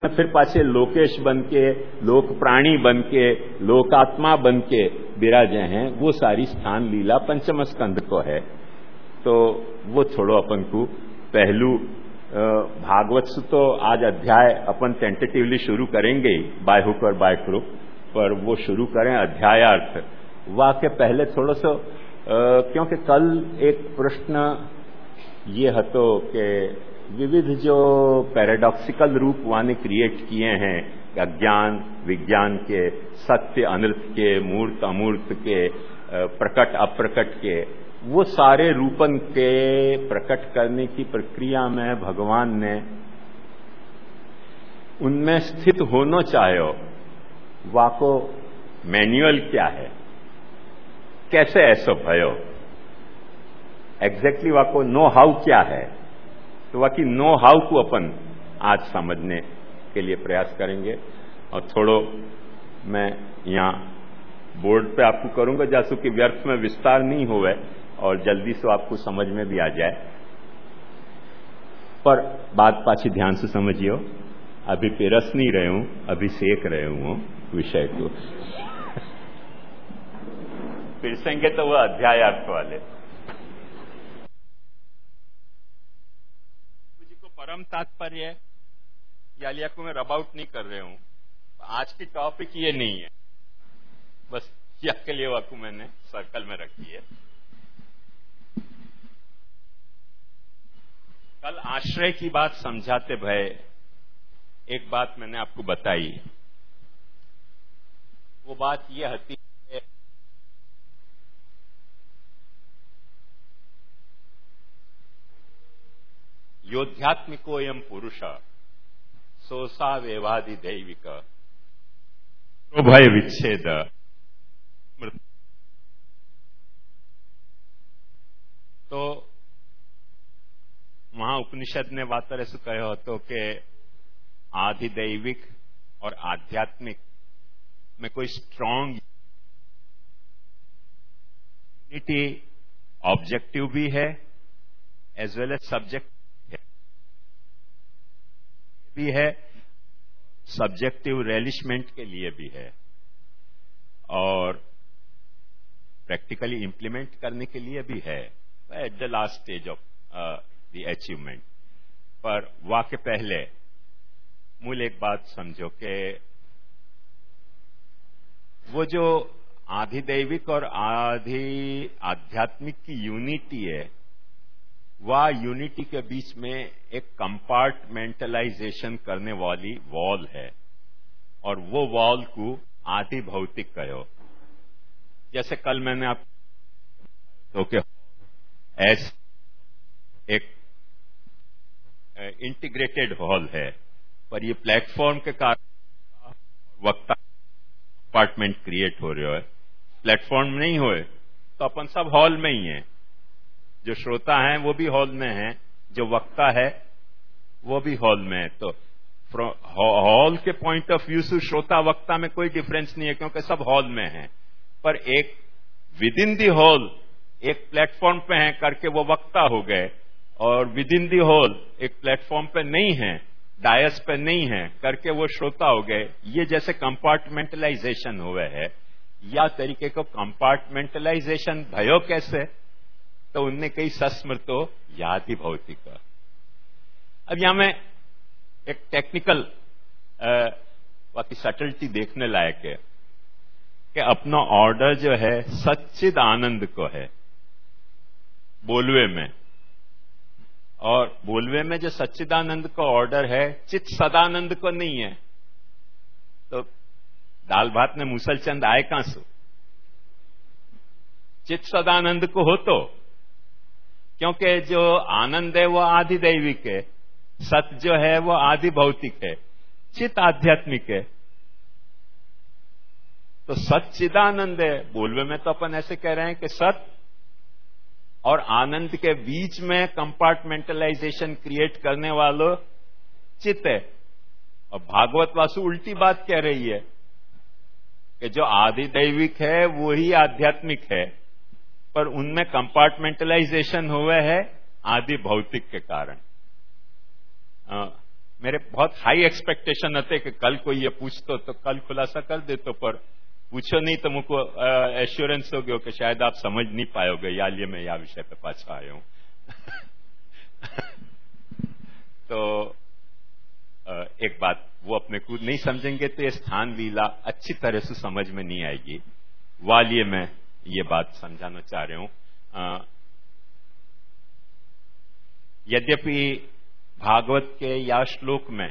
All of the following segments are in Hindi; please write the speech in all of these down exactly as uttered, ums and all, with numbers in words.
फिर पाछे लोकेश बन के, लोक प्राणी बन के, लोकात्मा बन के विराजे हैं, वो सारी स्थान लीला पंचम स्कंध को है। तो वो छोड़ो अपन को पहलू भागवत से तो आज अध्याय अपन टेंटेटिवली शुरू करेंगे ही बाय हुक और बाय क्रुक, पर वो शुरू करें अध्यायार्थ वाक्य पहले थोड़ा सा, क्योंकि कल एक प्रश्न ये हतो कि विविध जो पैराडॉक्सिकल रूप वाने क्रिएट किए हैं अज्ञान विज्ञान के, सत्य अनर्थ के, मूर्त अमूर्त के, प्रकट अप्रकट के, वो सारे रूपन के प्रकट करने की प्रक्रिया में भगवान ने उनमें स्थित होना चाहो, वाको मैन्युअल क्या है, कैसे ऐसा भयो, एग्जैक्टली वाको नो हाउ क्या है, तो वाकई नो हाउ को अपन आज समझने के लिए प्रयास करेंगे। और थोड़ो मैं यहाँ बोर्ड पे आपको करूंगा जैसो कि व्यर्थ में विस्तार नहीं होवे और जल्दी से आपको समझ में भी आ जाए, पर बात पाछी ध्यान से समझियो, अभी पिरस नहीं रहे हूं, अभी सेक रहे हूं विषय को। पिरसेंगे तो वह अध्यायार्थ वाले जी को परम तात्पर्य या लिया को मैं रब आउट नहीं कर रहे हूं, आज की टॉपिक ये नहीं है, बस या के लिए वाकू मैंने सर्कल में रखी है। कल आश्रय की बात समझाते भय एक बात मैंने आपको बताई, वो बात ये हती है योध्यात्मिकोयम पुरुष सोसा वेवादि दैविक भय विच्छेद। तो वहां उपनिषद ने वातर ऐसे कहो तो कि आधिदैविक और आध्यात्मिक में कोई स्ट्रांग यूनिटी ऑब्जेक्टिव भी है एज वेल एज सब्जेक्ट भी है, सब्जेक्टिव रियलिशमेंट के लिए भी है और प्रैक्टिकली इंप्लीमेंट करने के लिए भी है at the last stage of the achievement. पर वाक्य पहले मूल एक बात समझो कि वो जो आधिदैविक और आधि आध्यात्मिक की यूनिटी है, वह यूनिटी के बीच में एक कंपार्टमेंटलाइजेशन करने वाली वॉल है और वो वॉल को आधि भौतिक कहो। जैसे कल मैंने आप तो कि एस एक इंटीग्रेटेड हॉल है, पर ये प्लेटफॉर्म के कारण वक्ता कंपार्टमेंट क्रिएट हो रहे हो है। प्लेटफॉर्म नहीं होए तो अपन सब हॉल में ही हैं, जो श्रोता हैं वो भी हॉल में हैं, जो वक्ता है वो भी हॉल में है। तो हॉल के पॉइंट ऑफ व्यू से श्रोता वक्ता में कोई डिफरेंस नहीं है क्योंकि सब हॉल में हैं, पर एक विद इन दी हॉल एक प्लेटफॉर्म पे हैं करके वो वक्ता हो गए, और विद इन दी हॉल एक प्लेटफॉर्म पे नहीं है, डायस पे नहीं है करके वो श्रोता हो गए। ये जैसे कंपार्टमेंटलाइजेशन हुए है, या तरीके को कंपार्टमेंटलाइजेशन भयो कैसे, तो उनने कई सस्मृतो याद ही भौतिक। अब यहां में एक टेक्निकल बाकी सटलिटी देखने लायक है कि अपना ऑर्डर जो है सच्चिद आनंद को है बोलवे में, और बोलवे में जो सच्चिदानंद का ऑर्डर है चित सदानंद को नहीं है। तो दाल भात में मूसलचंद आए कहां से? चित सदानंद को हो तो, क्योंकि जो आनंद है वो आधि दैविक है, सत जो है वो आधि भौतिक है, चित आध्यात्मिक है। तो सच्चिदानंद है बोलवे में, तो अपन ऐसे कह रहे हैं कि सत और आनंद के बीच में कंपार्टमेंटलाइजेशन क्रिएट करने वालों चित है। और भागवत वासु उल्टी बात कह रही है कि जो आधि दैविक है वो ही आध्यात्मिक है, पर उनमें कंपार्टमेंटलाइजेशन हुए है आदि भौतिक के कारण। मेरे बहुत हाई एक्सपेक्टेशन होते कि कल कोई ये पूछतो तो कल खुलासा कर देतो, पर पूछो नहीं तो मुझको एश्योरेंस हो गयो कि शायद आप समझ नहीं पाओगे, या लिए मैं या विषय पे पाछा आया हूं। तो एक बात, वो अपने को नहीं समझेंगे तो ये स्थान लीला अच्छी तरह से समझ में नहीं आएगी, वालिए मैं ये बात समझाना चाह रहा हूं। यद्यपि भागवत के या श्लोक में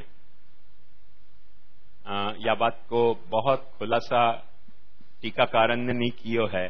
आ, या बात को बहुत खुलासा टीकाकारन ने नहीं कियो है,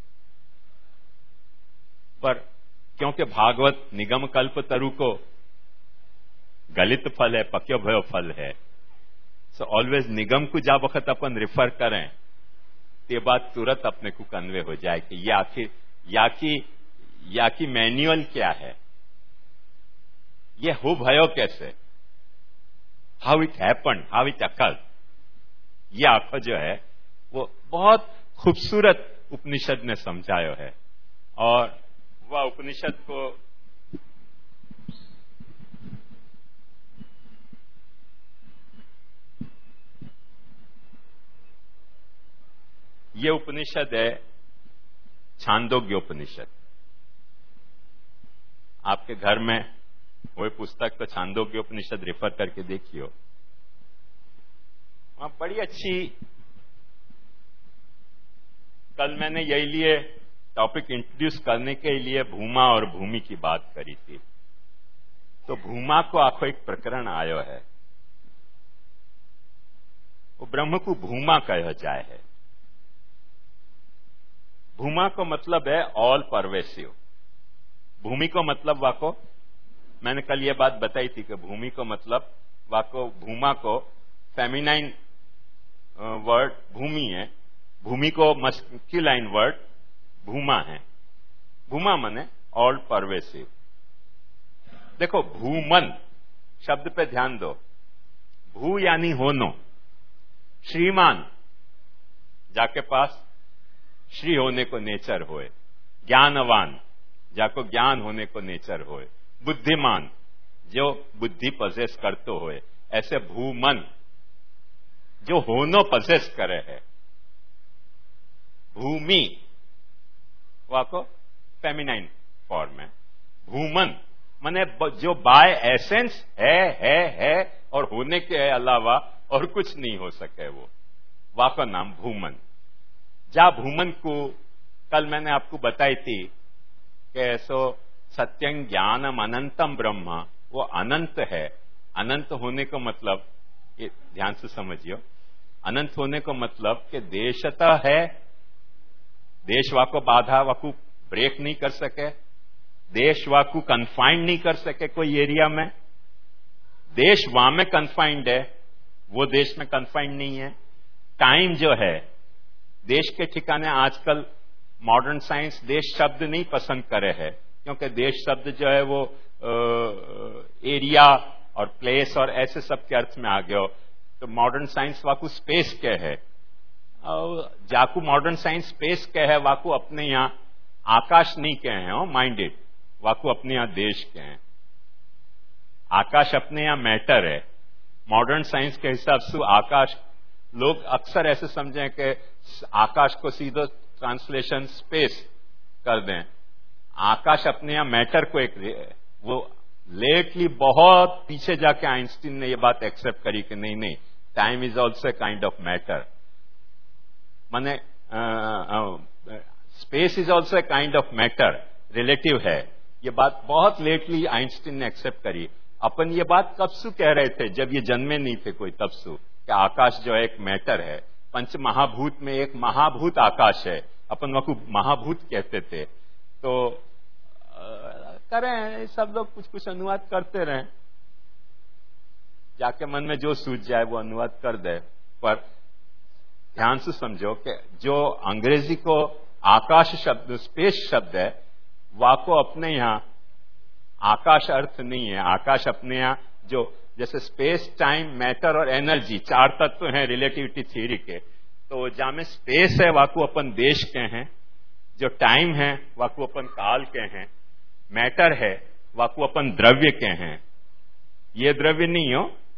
पर क्योंकि भागवत निगम कल्प तरु को गलित फल है, पक्यो भयो फल है, सो ऑलवेज निगम को जा वक्त अपन रिफर करें ते बात तुरंत अपने को कन्वे हो जाए कि ये आखिर या की या की मैन्युअल क्या है, ये हो भयो कैसे, how it happen, how it occurred. ये आंखों जो है वो बहुत खूबसूरत उपनिषद ने समझायो है, और वह उपनिषद को ये उपनिषद है छांदोग्य उपनिषद। आपके घर में वही पुस्तक तो छांदोग्य उपनिषद रेफर करके देखियो, वहां बड़ी अच्छी, कल मैंने यही लिए टॉपिक इंट्रोड्यूस करने के लिए भूमा और भूमि की बात करी थी। तो भूमा को आखो एक प्रकरण आयो है, वो ब्रह्म को भूमा कहा जाए है। भूमा को मतलब है ऑल परवेसिव। भूमि को मतलब वाको, मैंने कल ये बात बताई थी कि भूमि को मतलब वाको, भूमा को फेमिनाइन वर्ड भूमि है, भूमि को मस्क्यूलाइन वर्ड भूमा है। भूमा माने ऑल परवेसिव। देखो भूमन शब्द पे ध्यान दो, भू यानी होनो, श्रीमान जाके पास श्री होने को नेचर होए, ज्ञानवान जाको ज्ञान होने को नेचर होए, बुद्धिमान जो बुद्धि पजेस करतो होए, ऐसे भूमन जो होनो पजेस करे है। भूमि वाको फेमिनाइन फॉर्म है। भूमन माने जो बाय एसेंस है है है और होने के अलावा और कुछ नहीं हो सके, वो वाको नाम भूमन। जा भूमन को कल मैंने आपको बताई थी कि सो सत्यं ज्ञानम अनंतम ब्रह्म, वो अनंत है। अनंत होने को मतलब, ये ध्यान से समझियो, अनंत होने को मतलब कि देशतः है, देश वाको बाधा वाकू ब्रेक नहीं कर सके, देश वाकू कन्फाइंड नहीं कर सके कोई एरिया में। देश वहां में कन्फाइंड है, वो देश में कन्फाइंड नहीं है। टाइम जो है, देश के ठिकाने आजकल मॉडर्न साइंस देश शब्द नहीं पसंद करे है, क्योंकि देश शब्द जो है वो एरिया और प्लेस और ऐसे सब के अर्थ में आ गया। तो मॉडर्न साइंस वाकू स्पेस के है, और जाकू मॉडर्न साइंस स्पेस के है, वाकू अपने यहाँ आकाश नहीं कहे हैं, हो माइंडेड, वाकू अपने यहाँ देश के हैं। आकाश अपने यहाँ मैटर है। मॉडर्न साइंस के हिसाब से आकाश, लोग अक्सर ऐसे समझें कि आकाश को सीधो ट्रांसलेशन स्पेस कर दें। आकाश अपने यहाँ मैटर को एक, वो लेटली बहुत पीछे जाके आइंस्टीन ने ये बात एक्सेप्ट करी कि नहीं नहीं, time is also kind of matter, माने space is also kind of matter, relative है। ये बात बहुत लेटली आइंस्टीन ने एक्सेप्ट करी। अपन ये बात कब सु कह रहे थे, जब ये जन्मे नहीं थे कोई, तब सु कि आकाश जो है एक मैटर है। पंच महाभूत में एक महाभूत आकाश है, अपन वह महाभूत कहते थे। तो करें सब लोग, कुछ कुछ अनुवाद करते रहें, जाके मन में जो सूझ जाए वो अनुवाद कर दे। पर ध्यान से समझो कि जो अंग्रेजी को आकाश शब्द, स्पेस शब्द है, वाको अपने यहाँ आकाश अर्थ नहीं है। आकाश अपने यहाँ जो, जैसे स्पेस, टाइम, मैटर और एनर्जी चार तत्व हैं रिलेटिविटी थ्योरी के, तो जहां में स्पेस है वाकू अपन देश के हैं, जो टाइम है वाकू अपन काल के हैं, मैटर है वाकू अपन द्रव्य के हैं। ये द्रव्य नहीं हो,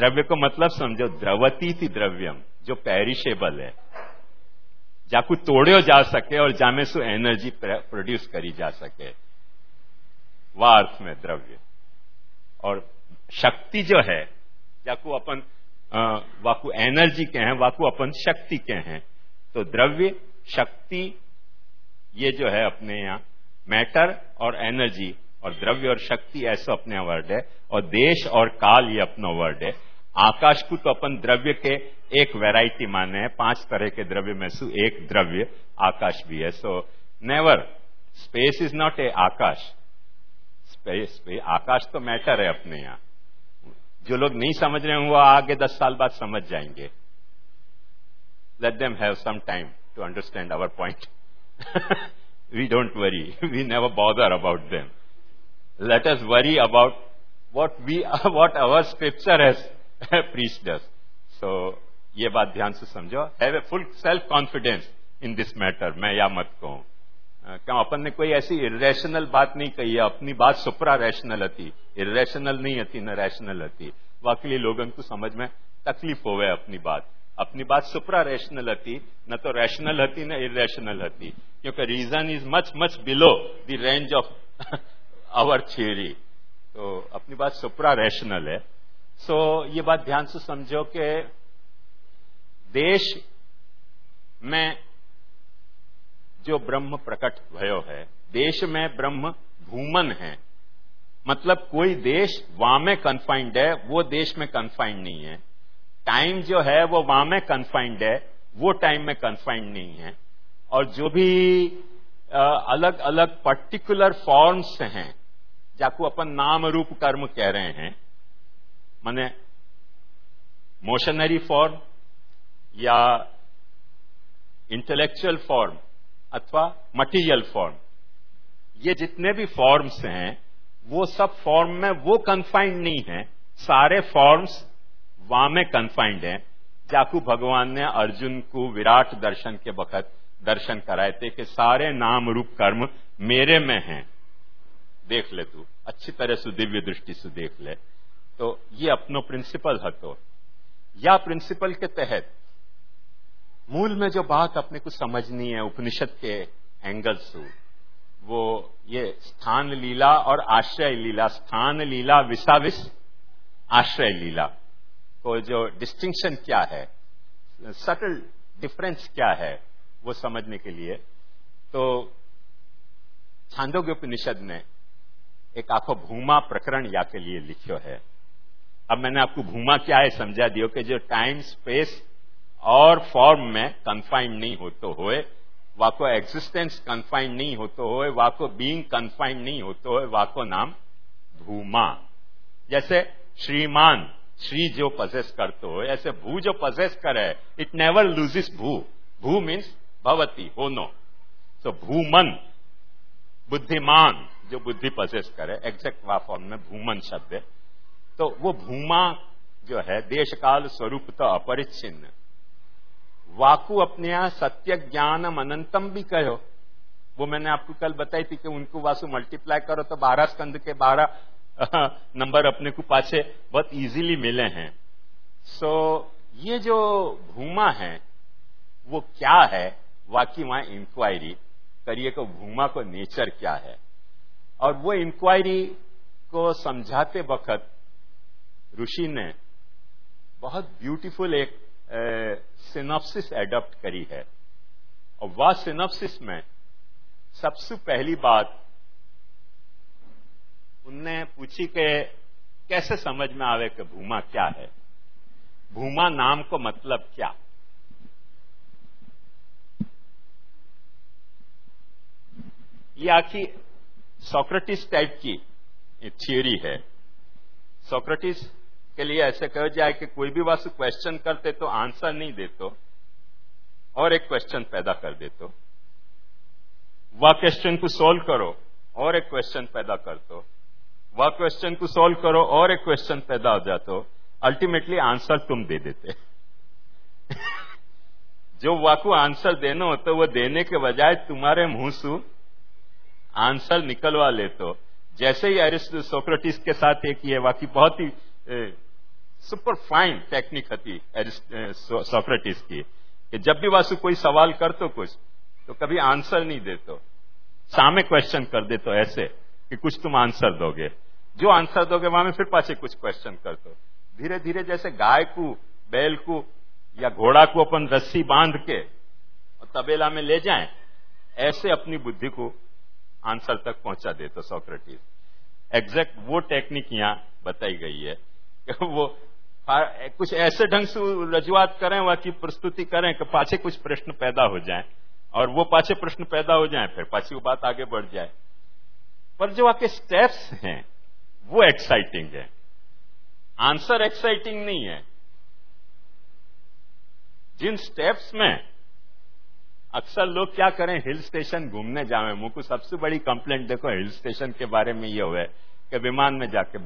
द्रव्य को मतलब समझो, द्रवती थी द्रव्यम, जो पेरिशेबल है, जाकू तोड़ियो जा सके और जामे सु एनर्जी प्रोड्यूस करी जा सके, वह अर्थ में द्रव्य। और शक्ति जो है, जाकू अपन वाकू एनर्जी के हैं, वाकू अपन शक्ति के हैं। तो द्रव्य, शक्ति, ये जो है अपने यहां मैटर और एनर्जी, और द्रव्य और शक्ति ऐसा अपने वर्ड है, और देश और काल ये अपना वर्ड है। आकाश को तो अपन द्रव्य के एक वैरायटी माने हैं, पांच तरह के द्रव्य में से एक द्रव्य आकाश भी है। So never, space is not a akash, space पे आकाश तो मैटर है अपने यहां। जो लोग नहीं समझ रहे हैं वो आगे दस साल बाद समझ जाएंगे। Let them have some time to understand our point. We don't worry. We never bother about them. Let us worry about what we, what our scripture has preached us. So, ये बात ध्यान से समझो. Have a full self confidence in this matter. मैं या मत कहूं, क्यों अपन ने कोई ऐसी irrational बात नहीं कही है। अपनी बात सुप्रा रैशनल थी, irrational नहीं थी, न रैशनल थी। वाकई लोगों को समझ में तकलीफ होवे अपनी बात। अपनी बात सुप्रा रैशनल थी, न तो रैशनल थी न इरेशनल थी, क्योंकि reason is much much below the range of our theory. तो अपनी बात सुप्रा रैशनल है। सो so, ये बात ध्यान से समझो कि देश में जो ब्रह्म प्रकट भयो है, देश में ब्रह्म भूमन है। मतलब कोई देश वहां में कन्फाइंड है, वो देश में कन्फाइंड नहीं है। टाइम जो है वो वहां में कन्फाइंड है, वो टाइम में कन्फाइंड नहीं है। और जो भी अलग अलग पर्टिकुलर फॉर्म्स हैं, जाको अपन नाम रूप कर्म कह रहे हैं, माने मोशनरी फॉर्म या इंटेलेक्चुअल फॉर्म अथवा मटीरियल फॉर्म, ये जितने भी फॉर्म्स हैं वो सब फॉर्म में वो कन्फाइंड नहीं है। सारे फॉर्म्स वहां में कन्फाइंड है। जाकू भगवान ने अर्जुन को विराट दर्शन के वक्त दर्शन कराए थे कि सारे नाम रूप कर्म मेरे में हैं, देख ले तू, अच्छी तरह से दिव्य दृष्टि से देख ले। तो ये अपनो प्रिंसिपल है। तो या प्रिंसिपल के तहत मूल में जो बात अपने को समझनी है उपनिषद के एंगल से, वो ये स्थान लीला और आश्रय लीला, स्थान लीला विसाविस आश्रय लीला को जो डिस्टिंक्शन क्या है, सटल डिफरेंस क्या है, वो समझने के लिए तो छांदोग्य उपनिषद ने एक आखो भूमा प्रकरण या के लिए लिखो है। अब मैंने आपको भूमा क्या है समझा दियो कि जो टाइम स्पेस और फॉर्म में कन्फाइंड नहीं होते हुए, वाको एग्जिस्टेंस कन्फाइंड नहीं होते हुए, वाको बीइंग कन्फाइंड नहीं होते हुए, वाको नाम भूमा। जैसे श्रीमान, श्री जो पजेस करते हो, ऐसे भू जो पजेस करे, इट नेवर लूजिस भू। भू मीन्स भवती, होनो। सो भूमन, बुद्धिमान जो बुद्धि पजेस करे, एग्जैक्ट वा फॉर्म में भूमन शब्द है। तो वो भूमा जो है देश काल स्वरूप तो अपरिच्छिन्न, वाकु अपने यहां सत्य ज्ञानम अनंतम भी कहो। वो मैंने आपको कल बताई थी कि उनको वासु मल्टीप्लाई करो तो बारह स्कंद के बारह नंबर अपने को पाछे बहुत इजीली मिले हैं। सो so, ये जो भूमा है वो क्या है, वाकई वहां इंक्वायरी करिए को भूमा को नेचर क्या है। और वो इंक्वायरी को समझाते वक्त ऋषि ने बहुत ब्यूटीफुल एक सिनॉप्सिस एडॉप्ट करी है। और वह सिनॉप्सिस में सबसे पहली बात उनने पूछी कि कैसे समझ में आवे कि भूमा क्या है, भूमा नाम को मतलब क्या। ये आखिर सोक्रेटिस टाइप की थियोरी है। सोक्रेटिस के लिए ऐसे कहा जाए कि कोई भी वास्तु क्वेश्चन करते तो आंसर नहीं देतो और एक क्वेश्चन पैदा कर देतो, वह क्वेश्चन को सोल्व करो और एक क्वेश्चन पैदा कर दो, वह क्वेश्चन को सोल्व करो और एक क्वेश्चन पैदा हो जातो, अल्टीमेटली आंसर तुम दे देते। जो वाकू आंसर देना होता वो देने के बजाय तुम्हारे मुंह से आंसर निकलवा ले। तो जैसे ही एरिस्टो सोक्रेटिस के साथ एक ये वाकई बहुत ही સુપર ફાઇન ટેકનિક હતી સોક્રેटिस की कि जब भी वासु कोई सवाल करतो कुछ तो कभी आंसर नहीं देतो, सामने क्वेश्चन कर दे तो ऐसे कि कुछ तुम आंसर दोगे, जो आंसर दोगे वहां में फिर पाछे कुछ क्वेश्चन करतो। धीरे धीरे जैसे गाय को, बैल को या घोड़ा को अपन रस्सी बांध के और तबेला में ले जाएं, ऐसे अपनी बुद्धि को आंसर तक पहुंचा देतो सोक्रेटिस। एग्जैक्ट वो टेक्निक यहां बताई गई है कि वो कुछ ऐसे ढंग से रजुआत करें, वह की प्रस्तुति करें कि पाछे कुछ प्रश्न पैदा हो जाए और वो पाछे प्रश्न पैदा हो जाए, फिर पाछी वो बात आगे बढ़ जाए। पर जो आपके स्टेप्स हैं वो एक्साइटिंग है, आंसर एक्साइटिंग नहीं है। जिन स्टेप्स में अक्सर लोग क्या करें, हिल स्टेशन घूमने जावे, मुझको सबसे बड़ी कंप्लेंट देखो हिल स्टेशन के बारे में ये हुआ है कि विमान में जाके